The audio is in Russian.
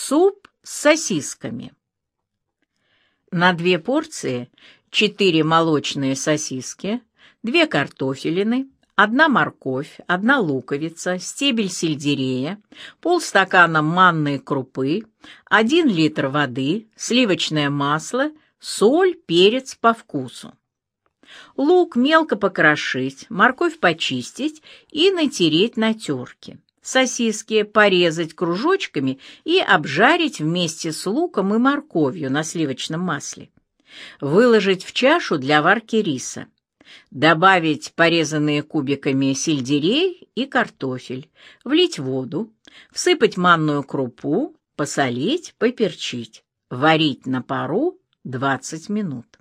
Суп с сосисками. На 2 порции 4 молочные сосиски, 2 картофелины, 1 морковь, 1 луковица, стебель сельдерея, полстакана манной крупы, 1 литр воды, сливочное масло, соль, перец по вкусу. Лук мелко покрошить, морковь почистить и натереть на терке. Сосиски порезать кружочками и обжарить вместе с луком и морковью на сливочном масле. Выложить в чашу для варки риса. Добавить порезанные кубиками сельдерей и картофель, влить воду, всыпать манную крупу, посолить, поперчить. Варить на пару 20 минут.